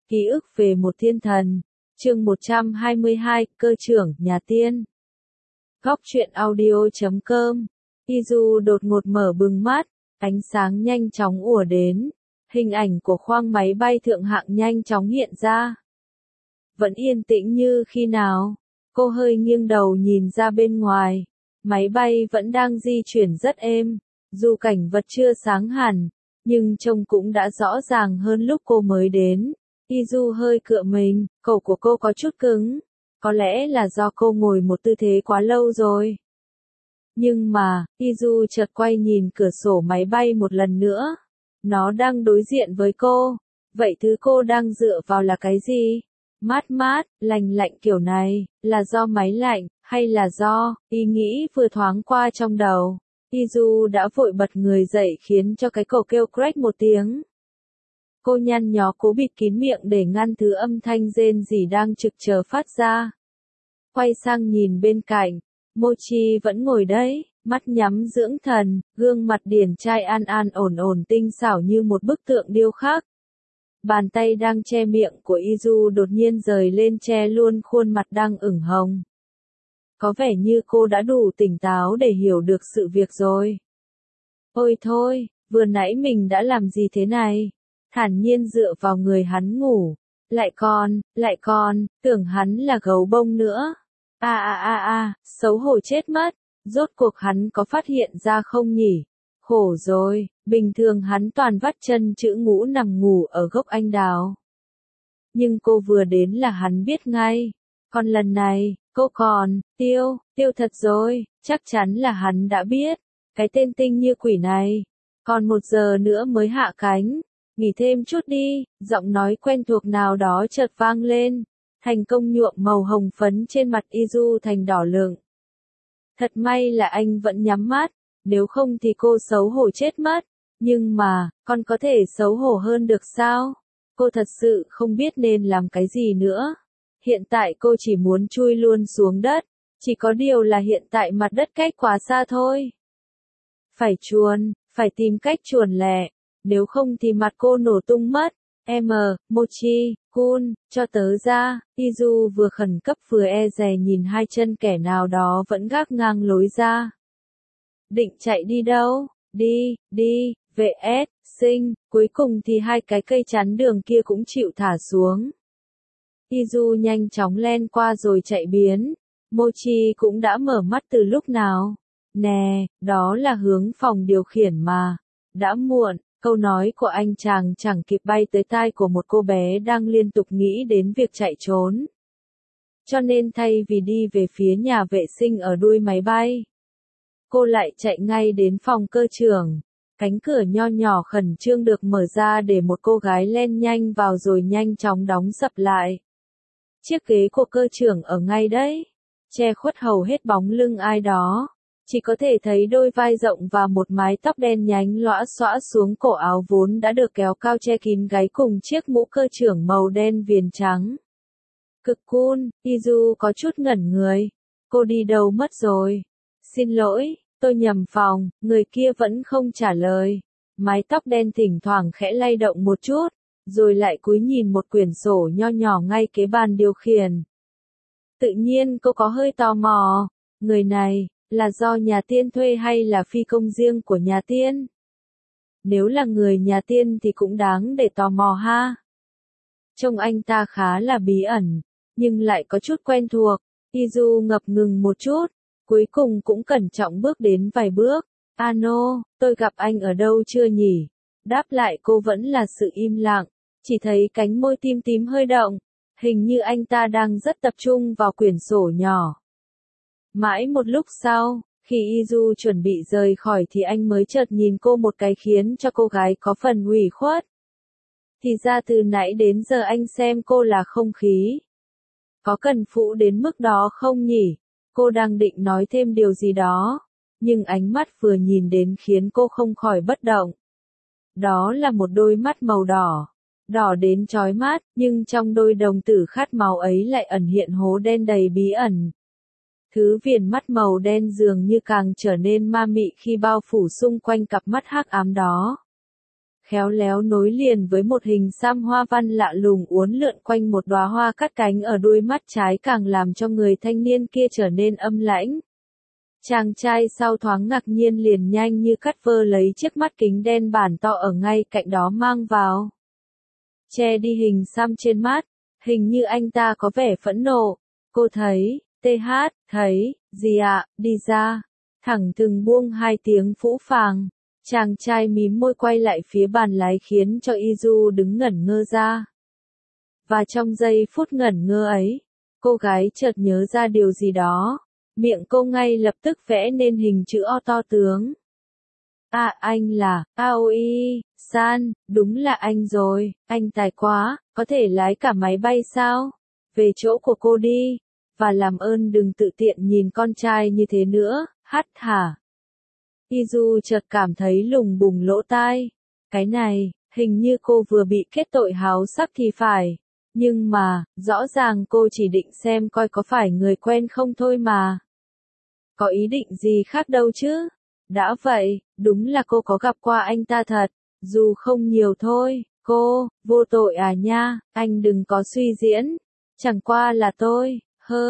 Ký ức về một thiên thần. Chương 122, cơ trưởng, nhà tiên. Góc truyện audio.com. Izu đột ngột mở bừng mắt, ánh sáng nhanh chóng ùa đến. Hình ảnh của khoang máy bay thượng hạng nhanh chóng hiện ra. Vẫn yên tĩnh như khi nào. Cô hơi nghiêng đầu nhìn ra bên ngoài. Máy bay vẫn đang di chuyển rất êm. Dù cảnh vật chưa sáng hẳn, nhưng trông cũng đã rõ ràng hơn lúc cô mới đến. Izu hơi cựa mình, cổ của cô có chút cứng. Có lẽ là do cô ngồi một tư thế quá lâu rồi. Nhưng mà, Izu chợt quay nhìn cửa sổ máy bay một lần nữa. Nó đang đối diện với cô. Vậy thứ cô đang dựa vào là cái gì? Mát mát, lành lạnh kiểu này, là do máy lạnh, hay là do, ý nghĩ vừa thoáng qua trong đầu. Izu đã vội bật người dậy khiến cho cái cổ kêu crack một tiếng. Cô nhăn nhó cố bịt kín miệng để ngăn thứ âm thanh rên rỉ đang trực chờ phát ra. Quay sang nhìn bên cạnh, Mochi vẫn ngồi đấy, mắt nhắm dưỡng thần, gương mặt điển trai an an ổn ổn tinh xảo như một bức tượng điêu khắc. Bàn tay đang che miệng của Izu đột nhiên rời lên che luôn khuôn mặt đang ửng hồng. Có vẻ như cô đã đủ tỉnh táo để hiểu được sự việc rồi. Ôi thôi, vừa nãy mình đã làm gì thế này? Thản nhiên dựa vào người hắn ngủ. Lại còn, tưởng hắn là gấu bông nữa. Xấu hổ chết mất. Rốt cuộc hắn có phát hiện ra không nhỉ? Khổ rồi, bình thường hắn toàn vắt chân chữ ngũ nằm ngủ ở gốc anh đào. Nhưng cô vừa đến là hắn biết ngay. Còn lần này, cô còn, tiêu thật rồi, chắc chắn là hắn đã biết. Cái tên tinh như quỷ này. Còn 1 giờ nữa mới hạ cánh. Nghỉ thêm chút đi, giọng nói quen thuộc nào đó chợt vang lên. Thành công nhuộm màu hồng phấn trên mặt Izu thành đỏ lựng. Thật may là anh vẫn nhắm mắt, nếu không thì cô xấu hổ chết mất. Nhưng mà, con có thể xấu hổ hơn được sao? Cô thật sự không biết nên làm cái gì nữa. Hiện tại cô chỉ muốn chui luôn xuống đất, chỉ có điều là hiện tại mặt đất cách quá xa thôi. Phải tìm cách chuồn lẹ, nếu không thì mặt cô nổ tung mất. Mochi-kun, cho tớ ra. Izu vừa khẩn cấp vừa e dè nhìn hai chân kẻ nào đó vẫn gác ngang lối ra. Định chạy đi đâu? Đi, sinh, cuối cùng thì hai cái cây chắn đường kia cũng chịu thả xuống. Izu nhanh chóng len qua rồi chạy biến. Mochi cũng đã mở mắt từ lúc nào. Nè, đó là hướng phòng điều khiển mà. Đã muộn. Câu nói của anh chàng chẳng kịp bay tới tai của một cô bé đang liên tục nghĩ đến việc chạy trốn. Cho nên thay vì đi về phía nhà vệ sinh ở đuôi máy bay, cô lại chạy ngay đến phòng cơ trưởng. Cánh cửa nho nhỏ khẩn trương được mở ra để một cô gái len nhanh vào rồi nhanh chóng đóng sập lại. Chiếc ghế của cơ trưởng ở ngay đấy, che khuất hầu hết bóng lưng ai đó. Chỉ có thể thấy đôi vai rộng và một mái tóc đen nhánh lõa xõa xuống cổ áo vốn đã được kéo cao che kín gáy cùng chiếc mũ cơ trưởng màu đen viền trắng. Cực cool, Izu có chút ngẩn người. Cô đi đâu mất rồi? Xin lỗi, tôi nhầm phòng, người kia vẫn không trả lời. Mái tóc đen thỉnh thoảng khẽ lay động một chút, rồi lại cúi nhìn một quyển sổ nho nhỏ ngay kế bàn điều khiển. Tự nhiên cô có hơi tò mò, người này là do nhà tiên thuê hay là phi công riêng của nhà tiên? Nếu là người nhà tiên thì cũng đáng để tò mò ha. Trông anh ta khá là bí ẩn, nhưng lại có chút quen thuộc. Izu ngập ngừng một chút, cuối cùng cũng cẩn trọng bước đến vài bước. Ano, tôi gặp anh ở đâu chưa nhỉ? Đáp lại cô vẫn là sự im lặng, chỉ thấy cánh môi tím tím hơi động. Hình như anh ta đang rất tập trung vào quyển sổ nhỏ. Mãi một lúc sau, khi Izu chuẩn bị rời khỏi thì anh mới chợt nhìn cô một cái khiến cho cô gái có phần ủy khuất. Thì ra từ nãy đến giờ anh xem cô là không khí. Có cần phụ đến mức đó không nhỉ? Cô đang định nói thêm điều gì đó, nhưng ánh mắt vừa nhìn đến khiến cô không khỏi bất động. Đó là một đôi mắt màu đỏ. Đỏ đến chói mắt, nhưng trong đôi đồng tử khát máu ấy lại ẩn hiện hố đen đầy bí ẩn. Thứ viền mắt màu đen dường như càng trở nên ma mị khi bao phủ xung quanh cặp mắt hắc ám đó. khéo léo nối liền với một hình xăm hoa văn lạ lùng uốn lượn quanh một đóa hoa cắt cánh ở đuôi mắt trái càng làm cho người thanh niên kia trở nên âm lãnh. Chàng trai sau thoáng ngạc nhiên liền nhanh như cắt vơ lấy chiếc mắt kính đen bản to ở ngay cạnh đó mang vào. Che đi hình xăm trên mắt, hình như anh ta có vẻ phẫn nộ. Cô thấy, TH, thấy, gì ạ, đi ra. Thẳng thừng buông hai tiếng phũ phàng. Chàng trai mím môi quay lại phía bàn lái khiến cho Izu đứng ngẩn ngơ ra. Và trong giây phút ngẩn ngơ ấy, cô gái chợt nhớ ra điều gì đó. Miệng cô ngay lập tức vẽ nên hình chữ O to tướng. À, anh là, Aoi-san, đúng là anh rồi, anh tài quá, có thể lái cả máy bay sao? Về chỗ của cô đi, và làm ơn đừng tự tiện nhìn con trai như thế nữa, hả? Izu chợt cảm thấy lùng bùng lỗ tai. Cái này, hình như cô vừa bị kết tội háo sắc thì phải. Nhưng mà, rõ ràng cô chỉ định xem coi có phải người quen không thôi mà. Có ý định gì khác đâu chứ? Đã vậy, đúng là cô có gặp qua anh ta thật, dù không nhiều thôi. Cô, vô tội à nha, anh đừng có suy diễn. Chẳng qua là tôi,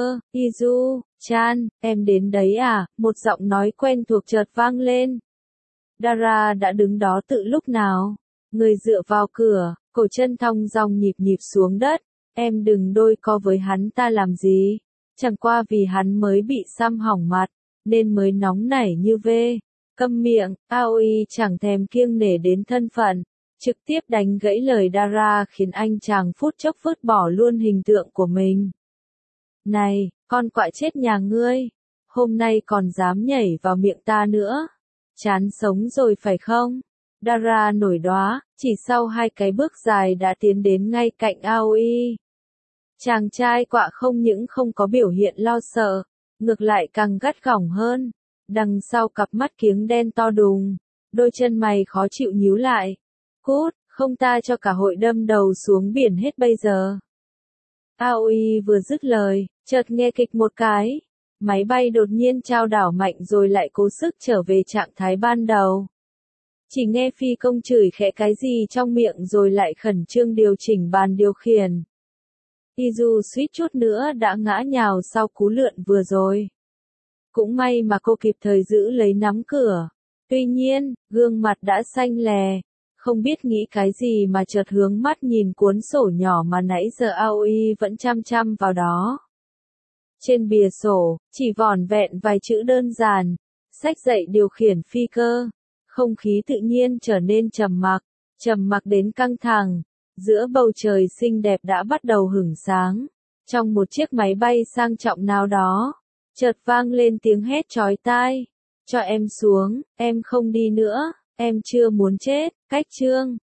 Izu-chan, em đến đấy à? Một giọng nói quen thuộc chợt vang lên. Dara đã đứng đó từ lúc nào? Người dựa vào cửa, cổ chân thong dong nhịp nhịp xuống đất. Em đừng đôi co với hắn ta làm gì? Chẳng qua vì hắn mới bị xăm hỏng mặt, nên mới nóng nảy như vê. Câm miệng, Aoi chẳng thèm kiêng nể đến thân phận, trực tiếp đánh gãy lời Dara khiến anh chàng phút chốc vứt bỏ luôn hình tượng của mình. Này, con quạ chết nhà ngươi, hôm nay còn dám nhảy vào miệng ta nữa. Chán sống rồi phải không? Dara nổi đoá, chỉ sau 2 cái bước dài đã tiến đến ngay cạnh Aoi. Chàng trai quạ không những không có biểu hiện lo sợ, ngược lại càng gắt gỏng hơn. Đằng sau cặp mắt kiếng đen to đùng, đôi chân mày khó chịu nhíu lại. Cút, không ta cho cả hội đâm đầu xuống biển hết bây giờ. Aoi vừa dứt lời, chợt nghe kịch một cái. Máy bay đột nhiên chao đảo mạnh rồi lại cố sức trở về trạng thái ban đầu. Chỉ nghe phi công chửi khẽ cái gì trong miệng rồi lại khẩn trương điều chỉnh bàn điều khiển. Izu suýt chút nữa đã ngã nhào sau cú lượn vừa rồi. Cũng may mà cô kịp thời giữ lấy nắm cửa. Tuy nhiên, gương mặt đã xanh lè. Không biết nghĩ cái gì mà chợt hướng mắt nhìn cuốn sổ nhỏ mà nãy giờ Aoi vẫn chăm chăm vào đó. Trên bìa sổ, chỉ vỏn vẹn vài chữ đơn giản. Sách dạy điều khiển phi cơ. Không khí tự nhiên trở nên trầm mặc đến căng thẳng. Giữa bầu trời xinh đẹp đã bắt đầu hửng sáng. Trong một chiếc máy bay sang trọng nào đó, chợt vang lên tiếng hét chói tai. Cho em xuống, em không đi nữa, em chưa muốn chết. Cách chương